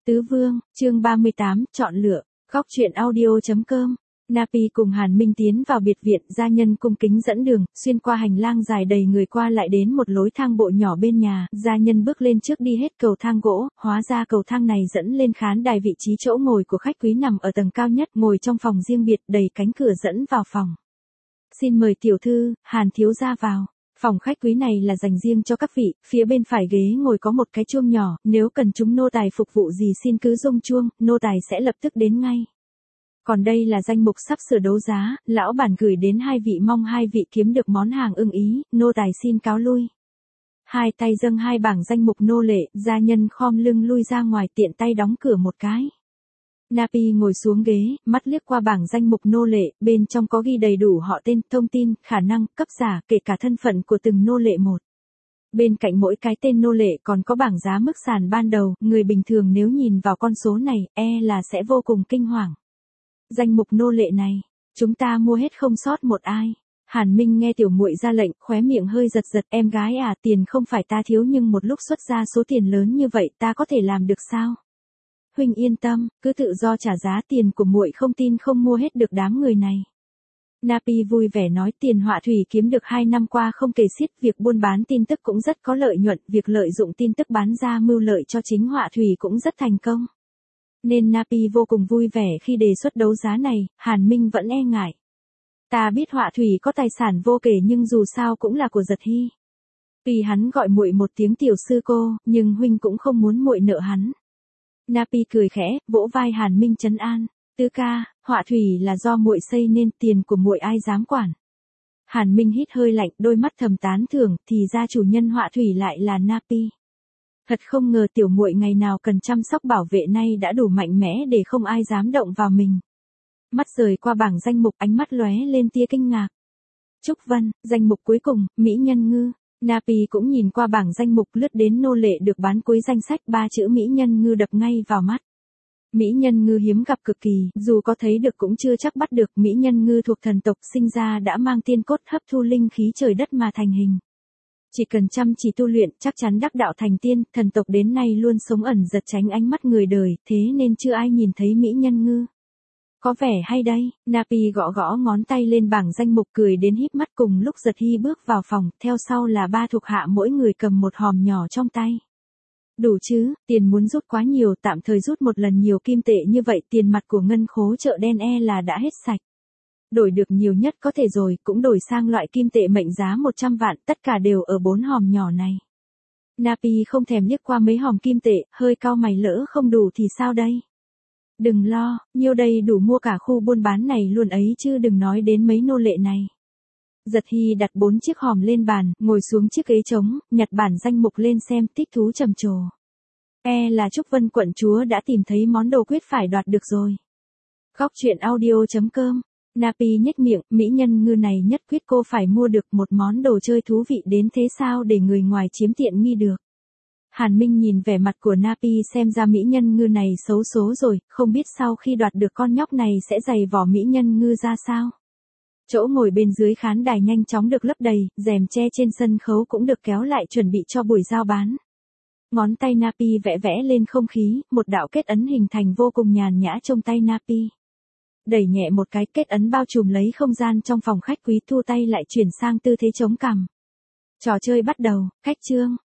Tứ Vương, chương 38, chọn lựa, góc truyện audio.com. Napi cùng Hàn Minh tiến vào biệt viện, gia nhân cung kính dẫn đường, xuyên qua hành lang dài đầy người qua lại đến một lối thang bộ nhỏ bên nhà, gia nhân bước lên trước đi hết cầu thang gỗ, hóa ra cầu thang này dẫn lên khán đài, vị trí chỗ ngồi của khách quý nằm ở tầng cao nhất, ngồi trong phòng riêng biệt, đầy cánh cửa dẫn vào phòng. Xin mời tiểu thư, Hàn thiếu gia vào. Phòng khách quý này là dành riêng cho các vị, phía bên phải ghế ngồi có một cái chuông nhỏ, nếu cần chúng nô tài phục vụ gì xin cứ rung chuông, nô tài sẽ lập tức đến ngay. Còn đây là danh mục sắp sửa đấu giá, lão bản gửi đến hai vị, mong hai vị kiếm được món hàng ưng ý, nô tài xin cáo lui. Hai tay dâng hai bảng danh mục nô lệ, gia nhân khom lưng lui ra ngoài, tiện tay đóng cửa một cái. Napi ngồi xuống ghế, mắt liếc qua bảng danh mục nô lệ, bên trong có ghi đầy đủ họ tên, thông tin, khả năng, cấp giả, kể cả thân phận của từng nô lệ một. Bên cạnh mỗi cái tên nô lệ còn có bảng giá mức sàn ban đầu, người bình thường nếu nhìn vào con số này, là sẽ vô cùng kinh hoàng. Danh mục nô lệ này, chúng ta mua hết không sót một ai. Hàn Minh nghe tiểu muội ra lệnh, khóe miệng hơi giật giật, em gái à, tiền không phải ta thiếu nhưng một lúc xuất ra số tiền lớn như vậy ta có thể làm được sao? Huynh yên tâm, cứ tự do trả giá, tiền của muội không tin không mua hết được đám người này. Napi vui vẻ nói, tiền họa thủy kiếm được 2 năm qua không kể xiết, việc buôn bán tin tức cũng rất có lợi nhuận, việc lợi dụng tin tức bán ra mưu lợi cho chính họa thủy cũng rất thành công. Nên Napi vô cùng vui vẻ khi đề xuất đấu giá này, Hàn Minh vẫn e ngại. Ta biết họa thủy có tài sản vô kể nhưng dù sao cũng là của Giật Hy. Tuy hắn gọi muội một tiếng tiểu sư cô, nhưng huynh cũng không muốn muội nợ hắn. Napi cười khẽ, vỗ vai Hàn Minh trấn an, tứ ca, họa thủy là do muội xây nên tiền của muội ai dám quản. Hàn Minh hít hơi lạnh, đôi mắt thầm tán thưởng, thì ra chủ nhân họa thủy lại là Napi. Thật không ngờ tiểu muội ngày nào cần chăm sóc bảo vệ nay đã đủ mạnh mẽ để không ai dám động vào mình. Mắt rời qua bảng danh mục, ánh mắt lóe lên tia kinh ngạc. Trúc Vân, danh mục cuối cùng, Mỹ Nhân Ngư. Napi cũng nhìn qua bảng danh mục, lướt đến nô lệ được bán cuối danh sách, 3 chữ Mỹ Nhân Ngư đập ngay vào mắt. Mỹ Nhân Ngư hiếm gặp cực kỳ, dù có thấy được cũng chưa chắc bắt được. Mỹ Nhân Ngư thuộc thần tộc, sinh ra đã mang tiên cốt hấp thu linh khí trời đất mà thành hình. Chỉ cần chăm chỉ tu luyện, chắc chắn đắc đạo thành tiên, thần tộc đến nay luôn sống ẩn giật tránh ánh mắt người đời, thế nên chưa ai nhìn thấy Mỹ Nhân Ngư. Có vẻ hay đây, Napi gõ gõ ngón tay lên bảng danh mục, cười đến híp mắt. Cùng lúc Giật Hy bước vào phòng, theo sau là 3 thuộc hạ mỗi người cầm một hòm nhỏ trong tay. Đủ chứ, tiền muốn rút quá nhiều, tạm thời rút một lần nhiều kim tệ như vậy, tiền mặt của ngân khố chợ đen là đã hết sạch. Đổi được nhiều nhất có thể rồi, cũng đổi sang loại kim tệ mệnh giá 100 vạn, tất cả đều ở 4 hòm nhỏ này. Napi không thèm liếc qua mấy hòm kim tệ, hơi cau mày, lỡ không đủ thì sao đây? Đừng lo, nhiêu đây đủ mua cả khu buôn bán này luôn ấy chứ đừng nói đến mấy nô lệ này. Giật Hy đặt 4 chiếc hòm lên bàn, ngồi xuống chiếc ghế trống, nhặt bản danh mục lên xem, thích thú trầm trồ. Là Trúc Vân quận chúa đã tìm thấy món đồ quyết phải đoạt được rồi. Góc truyện audio.com. Napi nhếch miệng, Mỹ Nhân Ngư này nhất quyết cô phải mua được, một món đồ chơi thú vị đến thế sao để người ngoài chiếm tiện nghi được. Hàn Minh nhìn vẻ mặt của Napi, xem ra Mỹ Nhân Ngư này xấu số rồi, không biết sau khi đoạt được con nhóc này sẽ giày vò Mỹ Nhân Ngư ra sao. Chỗ ngồi bên dưới khán đài nhanh chóng được lấp đầy, rèm che trên sân khấu cũng được kéo lại chuẩn bị cho buổi giao bán. Ngón tay Napi vẽ vẽ lên không khí, một đạo kết ấn hình thành vô cùng nhàn nhã trong tay Napi. Đẩy nhẹ một cái, kết ấn bao trùm lấy không gian trong phòng khách quý, thu tay lại chuyển sang tư thế chống cằm. Trò chơi bắt đầu, cách chương.